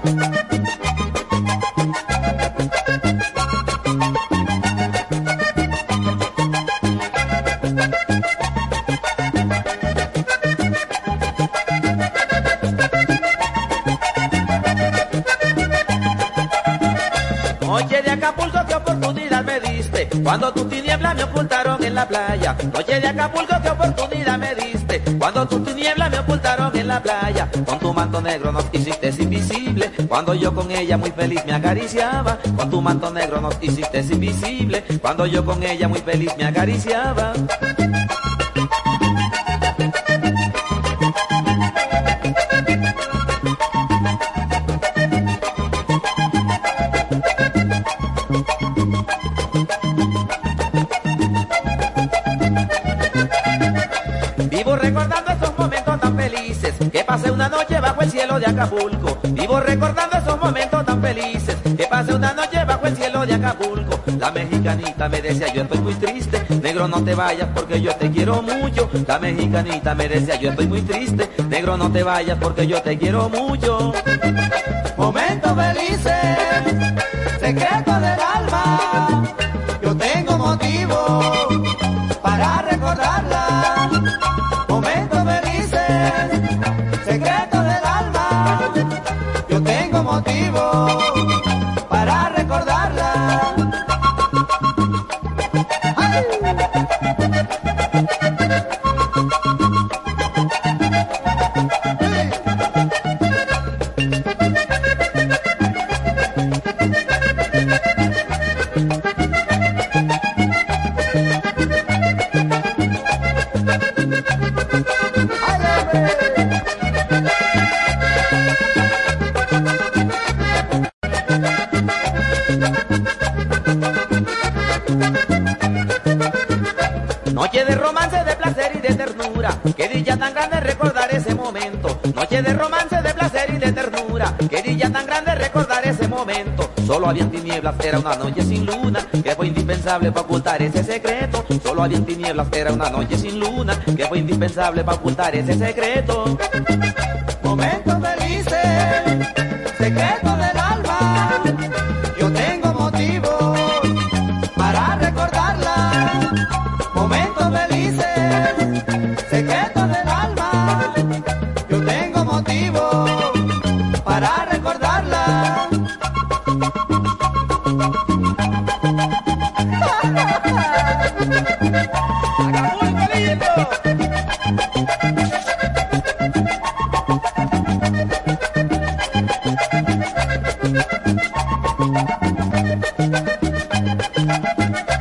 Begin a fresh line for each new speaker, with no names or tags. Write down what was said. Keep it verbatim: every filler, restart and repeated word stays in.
Noche de Acapulco, qué oportunidad me diste, cuando tus tinieblas me ocultaron en la playa. Noche de Acapulco, qué oportunidad me diste, cuando tus tinieblas me ocultaron en la playa. Con tu manto negro nos hiciste invisible, cuando yo con ella muy feliz me acariciaba. Con tu manto negro nos hiciste invisible, cuando yo con ella muy feliz me acariciaba. Vivo recordando esos momentos tan felices que pasé una noche bajo el cielo de Acapulco. Vivo recordando esos momentos tan felices que pasé una noche bajo el cielo de Acapulco. La mexicanita me decía yo estoy muy triste, negro no te vayas porque yo te quiero mucho. La mexicanita me decía yo estoy muy triste, negro no te vayas porque yo te quiero mucho.
Momentos felices, secreto del alma, yo tengo motivo para recordarla. Momentos felices, secreto del alma, yo tengo motivo para recordarla. ¡Ay!
Noche de romance, de placer y de ternura, qué dicha tan grande recordar ese momento. Noche de romance, de placer y de ternura, qué dicha tan grande recordar ese momento. Solo había tinieblas, era una noche sin luna, que fue indispensable para ocultar ese secreto. Solo había tinieblas, era una noche sin luna, que fue indispensable para ocultar ese secreto.
Momentos felices, secreto del alma, yo tengo motivo para recordarla. Momentos felices, secretos del alma, yo tengo motivo para recordarla.
¡Acapulco lindo!
Thank you.